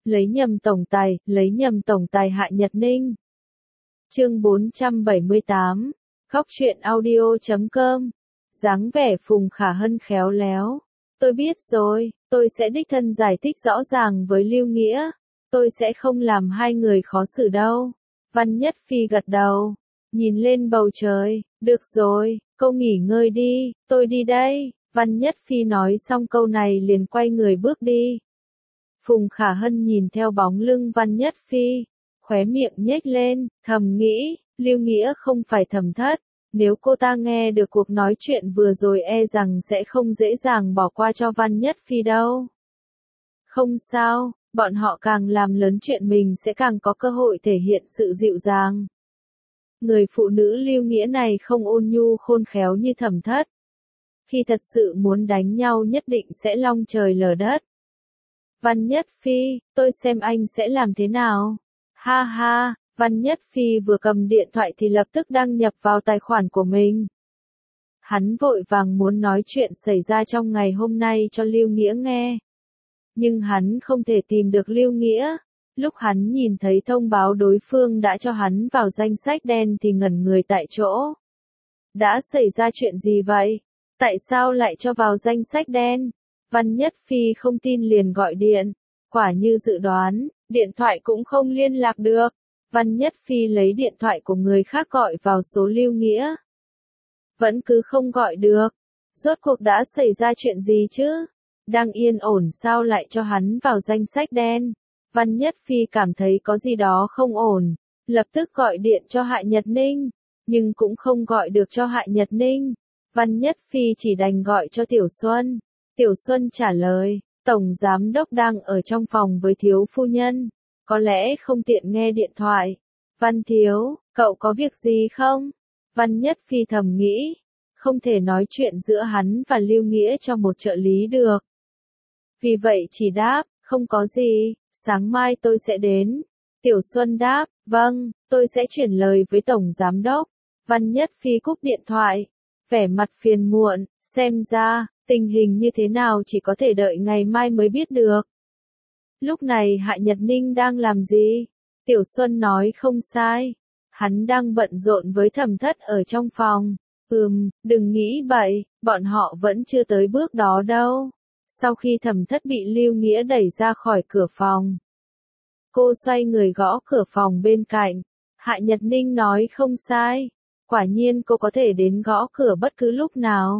lấy nhầm tổng tài Hạ Nhật Ninh. Chương 478, Góc truyện audio.com. Dáng vẻ Phùng Khả Hân khéo léo. Tôi biết rồi, tôi sẽ đích thân giải thích rõ ràng với Lưu Nghĩa. Tôi sẽ không làm hai người khó xử đâu. Văn Nhất Phi gật đầu, nhìn lên bầu trời. Được rồi, cô nghỉ ngơi đi, tôi đi đây. Văn Nhất Phi nói xong câu này liền quay người bước đi. Phùng Khả Hân nhìn theo bóng lưng Văn Nhất Phi, khóe miệng nhếch lên, thầm nghĩ, Lưu Nghĩa không phải Thẩm Thất, nếu cô ta nghe được cuộc nói chuyện vừa rồi e rằng sẽ không dễ dàng bỏ qua cho Văn Nhất Phi đâu. Không sao, bọn họ càng làm lớn chuyện mình sẽ càng có cơ hội thể hiện sự dịu dàng. Người phụ nữ Lưu Nghĩa này không ôn nhu khôn khéo như Thẩm Thất. Khi thật sự muốn đánh nhau nhất định sẽ long trời lở đất. Văn Nhất Phi, tôi xem anh sẽ làm thế nào? Ha ha, Văn Nhất Phi vừa cầm điện thoại thì lập tức đăng nhập vào tài khoản của mình. Hắn vội vàng muốn nói chuyện xảy ra trong ngày hôm nay cho Lưu Nghĩa nghe. Nhưng hắn không thể tìm được Lưu Nghĩa. Lúc hắn nhìn thấy thông báo đối phương đã cho hắn vào danh sách đen thì ngẩn người tại chỗ. Đã xảy ra chuyện gì vậy? Tại sao lại cho vào danh sách đen? Văn Nhất Phi không tin liền gọi điện. Quả như dự đoán, điện thoại cũng không liên lạc được. Văn Nhất Phi lấy điện thoại của người khác gọi vào số Lưu Nghĩa. Vẫn cứ không gọi được. Rốt cuộc đã xảy ra chuyện gì chứ? Đang yên ổn sao lại cho hắn vào danh sách đen? Văn Nhất Phi cảm thấy có gì đó không ổn. Lập tức gọi điện cho Hạ Nhật Ninh. Nhưng cũng không gọi được cho Hạ Nhật Ninh. Văn Nhất Phi chỉ đành gọi cho Tiểu Xuân. Tiểu Xuân trả lời, Tổng Giám Đốc đang ở trong phòng với thiếu phu nhân. Có lẽ không tiện nghe điện thoại. Văn Thiếu, cậu có việc gì không? Văn Nhất Phi thầm nghĩ, không thể nói chuyện giữa hắn và Lưu Nghĩa cho một trợ lý được. Vì vậy chỉ đáp, không có gì, sáng mai tôi sẽ đến. Tiểu Xuân đáp, vâng, tôi sẽ chuyển lời với Tổng Giám Đốc. Văn Nhất Phi cúp điện thoại, vẻ mặt phiền muộn, xem ra, tình hình như thế nào chỉ có thể đợi ngày mai mới biết được. Lúc này Hạ Nhật Ninh đang làm gì? Tiểu Xuân nói không sai. Hắn đang bận rộn với Thẩm Thất ở trong phòng. Đừng nghĩ bậy, bọn họ vẫn chưa tới bước đó đâu. Sau khi Thẩm Thất bị Lưu Nghĩa đẩy ra khỏi cửa phòng, cô xoay người gõ cửa phòng bên cạnh. Hạ Nhật Ninh nói không sai. Quả nhiên cô có thể đến gõ cửa bất cứ lúc nào.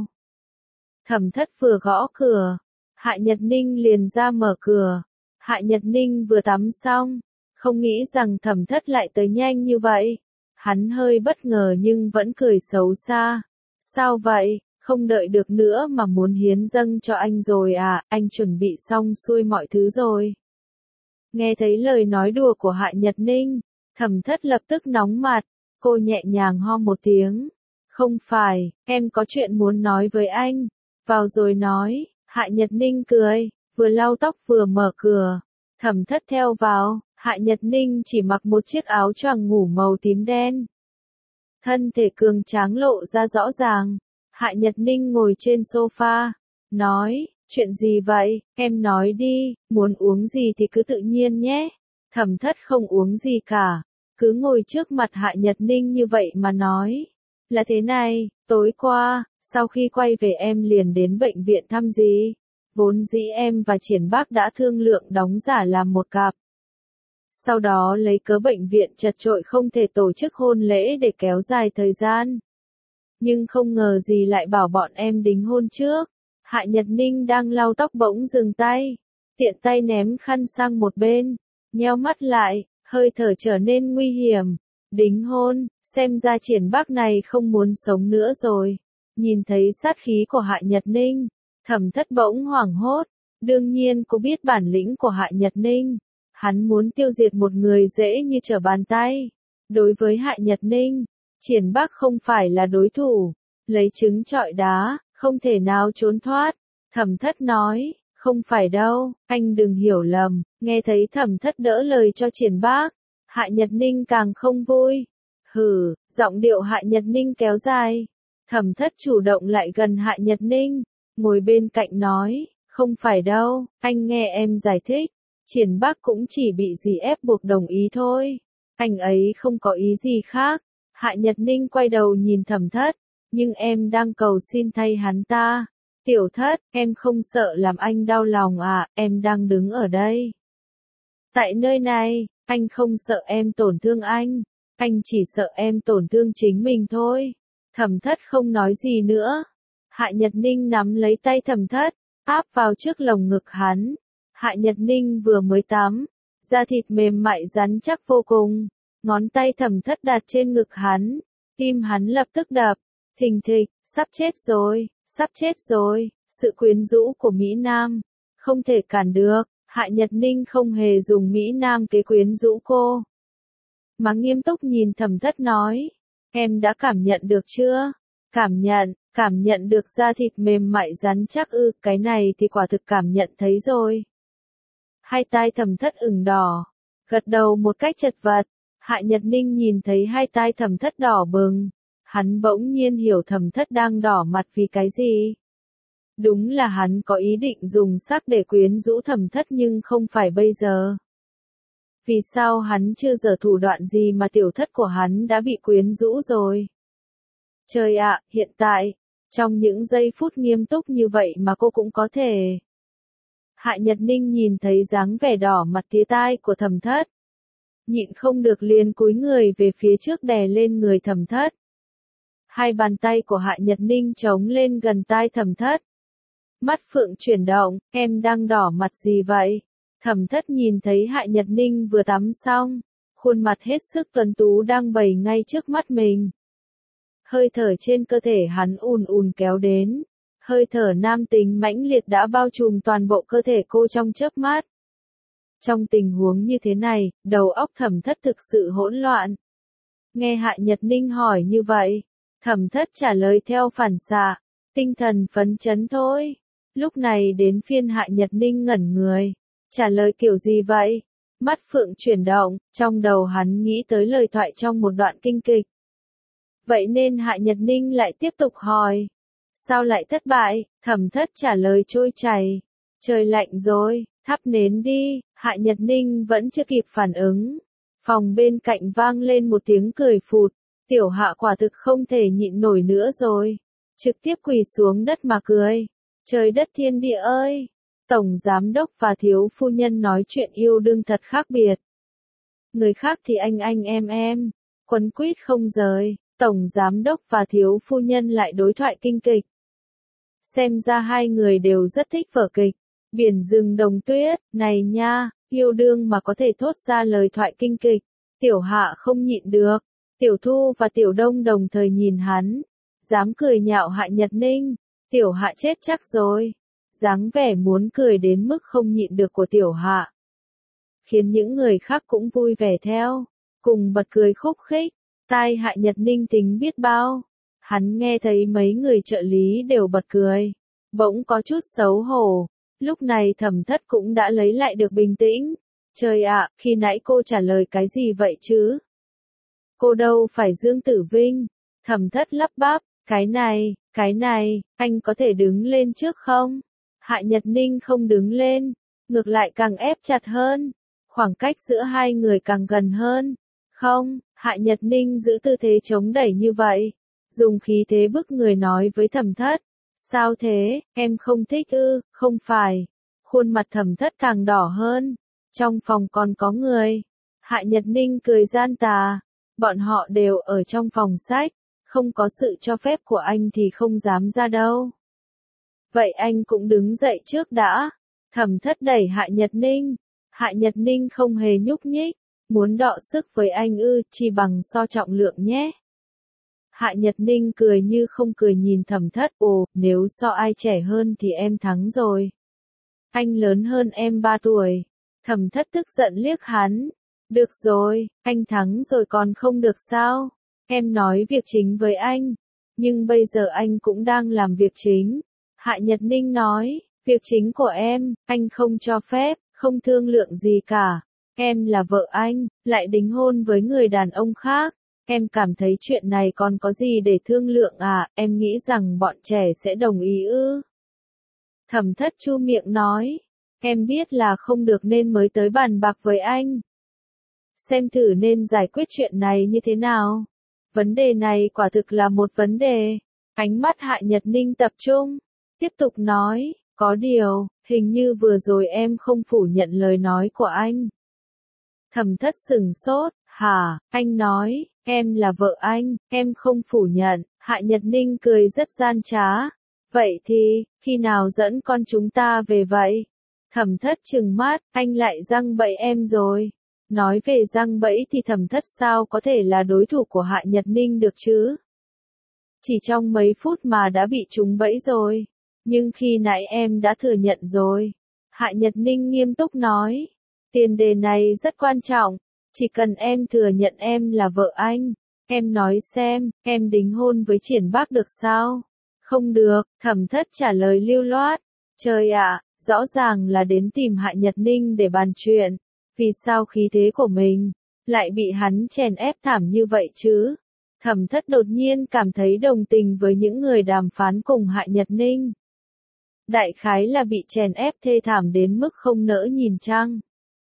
Thẩm Thất vừa gõ cửa, Hạ Nhật Ninh liền ra mở cửa. Hạ Nhật Ninh vừa tắm xong, không nghĩ rằng Thẩm Thất lại tới nhanh như vậy. Hắn hơi bất ngờ nhưng vẫn cười xấu xa. Sao vậy, không đợi được nữa mà muốn hiến dâng cho anh rồi à, anh chuẩn bị xong xuôi mọi thứ rồi. Nghe thấy lời nói đùa của Hạ Nhật Ninh, Thẩm Thất lập tức nóng mặt, cô nhẹ nhàng ho một tiếng. Không phải, em có chuyện muốn nói với anh. Vào rồi nói, Hạ Nhật Ninh cười, vừa lau tóc vừa mở cửa. Thẩm Thất theo vào, Hạ Nhật Ninh chỉ mặc một chiếc áo choàng ngủ màu tím đen. Thân thể cường tráng lộ ra rõ ràng. Hạ Nhật Ninh ngồi trên sofa, nói, chuyện gì vậy, em nói đi, muốn uống gì thì cứ tự nhiên nhé. Thẩm Thất không uống gì cả, cứ ngồi trước mặt Hạ Nhật Ninh như vậy mà nói. Là thế này, tối qua, sau khi quay về em liền đến bệnh viện thăm dì. Vốn dĩ em và Triển Bác đã thương lượng đóng giả làm một cặp. Sau đó lấy cớ bệnh viện chật chội không thể tổ chức hôn lễ để kéo dài thời gian. Nhưng không ngờ gì lại bảo bọn em đính hôn trước. Hạ Nhật Ninh đang lau tóc bỗng dừng tay. Tiện tay ném khăn sang một bên. Nheo mắt lại, hơi thở trở nên nguy hiểm. Đính hôn, xem ra Triển Bác này không muốn sống nữa rồi. Nhìn thấy sát khí của Hạ Nhật Ninh, Thẩm Thất bỗng hoảng hốt. Đương nhiên cô biết bản lĩnh của Hạ Nhật Ninh. Hắn muốn tiêu diệt một người dễ như trở bàn tay. Đối với Hạ Nhật Ninh, Triển Bác không phải là đối thủ. Lấy trứng trọi đá, không thể nào trốn thoát. Thẩm Thất nói, không phải đâu, anh đừng hiểu lầm. Nghe thấy Thẩm Thất đỡ lời cho Triển Bác, Hạ Nhật Ninh càng không vui. Hừ, giọng điệu Hạ Nhật Ninh kéo dài. Thẩm Thất chủ động lại gần Hạ Nhật Ninh, ngồi bên cạnh nói, không phải đâu, anh nghe em giải thích. Triển Bắc cũng chỉ bị dì ép buộc đồng ý thôi. Anh ấy không có ý gì khác. Hạ Nhật Ninh quay đầu nhìn Thẩm Thất. Nhưng em đang cầu xin thay hắn ta. Tiểu Thất, em không sợ làm anh đau lòng à, em đang đứng ở đây. Tại nơi này, anh không sợ em tổn thương anh chỉ sợ em tổn thương chính mình thôi. Thẩm Thất không nói gì nữa. Hạ Nhật Ninh nắm lấy tay Thẩm Thất, áp vào trước lồng ngực hắn. Hạ Nhật Ninh vừa mới tắm, da thịt mềm mại rắn chắc vô cùng. Ngón tay Thẩm Thất đặt trên ngực hắn, tim hắn lập tức đập, thình thịch, sắp chết rồi, sắp chết rồi. Sự quyến rũ của Mỹ Nam, không thể cản được. Hạ Nhật Ninh không hề dùng Mỹ Nam kế quyến rũ cô, mà nghiêm túc nhìn Thẩm Thất nói, em đã cảm nhận được chưa? Cảm nhận được da thịt mềm mại rắn chắc ư, cái này thì quả thực cảm nhận thấy rồi. Hai tai Thẩm Thất ửng đỏ, gật đầu một cách chật vật. Hạ Nhật Ninh nhìn thấy hai tai Thẩm Thất đỏ bừng, hắn bỗng nhiên hiểu Thẩm Thất đang đỏ mặt vì cái gì. Đúng là hắn có ý định dùng sắc để quyến rũ Thẩm Thất nhưng không phải bây giờ. Vì sao hắn chưa giở thủ đoạn gì mà tiểu thất của hắn đã bị quyến rũ rồi? Trời ạ, hiện tại, trong những giây phút nghiêm túc như vậy mà cô cũng có thể. Hạ Nhật Ninh nhìn thấy dáng vẻ đỏ mặt tía tai của Thẩm Thất. Nhịn không được liền cúi người về phía trước đè lên người Thẩm Thất. Hai bàn tay của Hạ Nhật Ninh chống lên gần tai Thẩm Thất. Mắt phượng chuyển động, em đang đỏ mặt gì vậy? Thẩm Thất nhìn thấy Hạ Nhật Ninh vừa tắm xong, khuôn mặt hết sức tuấn tú đang bày ngay trước mắt mình. Hơi thở trên cơ thể hắn ùn ùn kéo đến, hơi thở nam tính mãnh liệt đã bao trùm toàn bộ cơ thể cô trong chớp mắt. Trong tình huống như thế này, đầu óc Thẩm Thất thực sự hỗn loạn. Nghe Hạ Nhật Ninh hỏi như vậy, Thẩm Thất trả lời theo phản xạ, tinh thần phấn chấn thôi. Lúc này đến phiên Hạ Nhật Ninh ngẩn người, trả lời kiểu gì vậy? Mắt phượng chuyển động, trong đầu hắn nghĩ tới lời thoại trong một đoạn kinh kịch. Vậy nên Hạ Nhật Ninh lại tiếp tục hỏi. Sao lại thất bại? Thẩm Thất trả lời trôi chảy. Trời lạnh rồi, thắp nến đi. Hạ Nhật Ninh vẫn chưa kịp phản ứng. Phòng bên cạnh vang lên một tiếng cười phụt. Tiểu Hạ quả thực không thể nhịn nổi nữa rồi. Trực tiếp quỳ xuống đất mà cười. Trời đất thiên địa ơi! Tổng giám đốc và thiếu phu nhân nói chuyện yêu đương thật khác biệt. Người khác thì anh em, quấn quýt không rời. Tổng giám đốc và thiếu phu nhân lại đối thoại kinh kịch. Xem ra hai người đều rất thích vở kịch. Biển rừng đồng tuyết, này nha, yêu đương mà có thể thốt ra lời thoại kinh kịch. Tiểu Hạ không nhịn được. Tiểu Thu và Tiểu Đông đồng thời nhìn hắn. Dám cười nhạo Hạ Nhật Ninh. Tiểu Hạ chết chắc rồi. Dáng vẻ muốn cười đến mức không nhịn được của Tiểu Hạ, khiến những người khác cũng vui vẻ theo, cùng bật cười khúc khích. Tai Hạ Nhật Ninh tính biết bao. Hắn nghe thấy mấy người trợ lý đều bật cười, bỗng có chút xấu hổ. Lúc này Thẩm Thất cũng đã lấy lại được bình tĩnh. Trời ạ, khi nãy cô trả lời cái gì vậy chứ? Cô đâu phải Dương Tử Vinh. Thẩm Thất lắp bắp, cái này, anh có thể đứng lên trước không? Hạ Nhật Ninh không đứng lên, ngược lại càng ép chặt hơn. Khoảng cách giữa hai người càng gần hơn. Không, Hạ Nhật Ninh giữ tư thế chống đẩy như vậy. Dùng khí thế bức người nói với Thẩm Thất. Sao thế, em không thích ư? Không phải. Khuôn mặt Thẩm Thất càng đỏ hơn. Trong phòng còn có người. Hạ Nhật Ninh cười gian tà. Bọn họ đều ở trong phòng sách. Không có sự cho phép của anh thì không dám ra đâu. Vậy anh cũng đứng dậy trước đã. Thẩm Thất đẩy Hạ Nhật Ninh. Hạ Nhật Ninh không hề nhúc nhích. Muốn đọ sức với anh ư, chỉ bằng so trọng lượng nhé. Hạ Nhật Ninh cười như không cười nhìn Thẩm Thất. Ồ, nếu so ai trẻ hơn thì em thắng rồi. Anh lớn hơn em 3 tuổi. Thẩm Thất tức giận liếc hắn. Được rồi, anh thắng rồi còn không được sao? Em nói việc chính với anh. Nhưng bây giờ anh cũng đang làm việc chính. Hạ Nhật Ninh nói, việc chính của em, anh không cho phép, không thương lượng gì cả. Em là vợ anh, lại đính hôn với người đàn ông khác. Em cảm thấy chuyện này còn có gì để thương lượng à, em nghĩ rằng bọn trẻ sẽ đồng ý ư? Thẩm Thất chu miệng nói, em biết là không được nên mới tới bàn bạc với anh. Xem thử nên giải quyết chuyện này như thế nào. Vấn đề này quả thực là một vấn đề. Ánh mắt Hạ Nhật Ninh tập trung, tiếp tục nói, có điều, hình như vừa rồi em không phủ nhận lời nói của anh. Thẩm Thất sửng sốt, hả, anh nói, em là vợ anh, em không phủ nhận. Hạ Nhật Ninh cười rất gian trá. Vậy thì, khi nào dẫn con chúng ta về vậy? Thẩm Thất trừng mắt, anh lại giăng bẫy em rồi. Nói về giăng bẫy thì Thẩm Thất sao có thể là đối thủ của Hạ Nhật Ninh được chứ? Chỉ trong mấy phút mà đã bị trúng bẫy rồi. Nhưng khi nãy em đã thừa nhận rồi. Hạ Nhật Ninh nghiêm túc nói. Tiền đề này rất quan trọng. Chỉ cần em thừa nhận em là vợ anh. Em nói xem, em đính hôn với Triển Bác được sao? Không được, Thẩm Thất trả lời lưu loát. Trời ạ, rõ ràng là đến tìm Hạ Nhật Ninh để bàn chuyện. Vì sao khí thế của mình lại bị hắn chèn ép thảm như vậy chứ? Thẩm Thất đột nhiên cảm thấy đồng tình với những người đàm phán cùng Hạ Nhật Ninh. Đại khái là bị chèn ép thê thảm đến mức không nỡ nhìn chăng?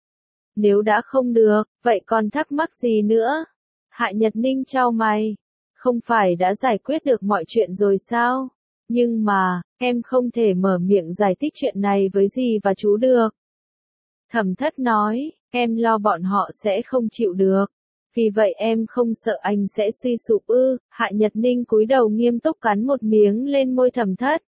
Nếu đã không được, vậy còn thắc mắc gì nữa? Hạ Nhật Ninh chau mày. Không phải đã giải quyết được mọi chuyện rồi sao? Nhưng mà, em không thể mở miệng giải thích chuyện này với dì và chú được. Thẩm Thất nói, em lo bọn họ sẽ không chịu được. Vì vậy em không sợ anh sẽ suy sụp ư? Hạ Nhật Ninh cúi đầu nghiêm túc cắn một miếng lên môi Thẩm Thất.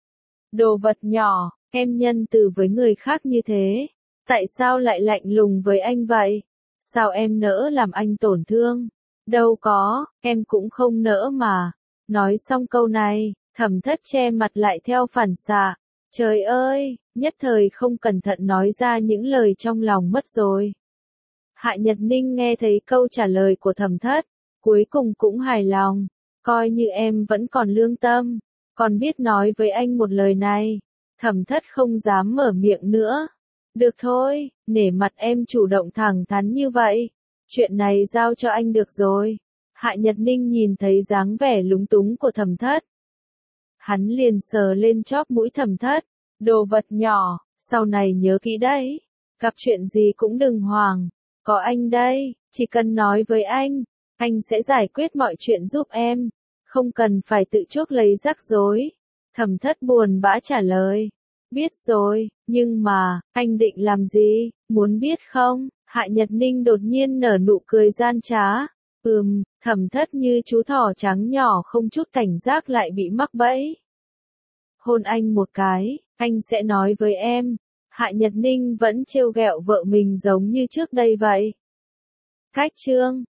Đồ vật nhỏ, em nhân từ với người khác như thế. Tại sao lại lạnh lùng với anh vậy? Sao em nỡ làm anh tổn thương? Đâu có, em cũng không nỡ mà. Nói xong câu này, Thẩm Thất che mặt lại theo phản xạ. Trời ơi, nhất thời không cẩn thận nói ra những lời trong lòng mất rồi. Hạ Nhật Ninh nghe thấy câu trả lời của Thẩm Thất, cuối cùng cũng hài lòng. Coi như em vẫn còn lương tâm, còn biết nói với anh một lời này. Thẩm Thất không dám mở miệng nữa. Được thôi, nể mặt em chủ động thẳng thắn như vậy. Chuyện này giao cho anh được rồi. Hạ Nhật Ninh nhìn thấy dáng vẻ lúng túng của Thẩm Thất. Hắn liền sờ lên chóp mũi Thẩm Thất. Đồ vật nhỏ, sau này nhớ kỹ đấy. Gặp chuyện gì cũng đừng hoảng. Có anh đây, chỉ cần nói với anh sẽ giải quyết mọi chuyện giúp em. Không cần phải tự chuốc lấy rắc rối. Thẩm Thất buồn bã trả lời. Biết rồi, nhưng mà, anh định làm gì, muốn biết không? Hạ Nhật Ninh đột nhiên nở nụ cười gian trá. Thẩm Thất như chú thỏ trắng nhỏ không chút cảnh giác lại bị mắc bẫy. Hôn anh một cái, anh sẽ nói với em. Hạ Nhật Ninh vẫn trêu ghẹo vợ mình giống như trước đây vậy. Cách chương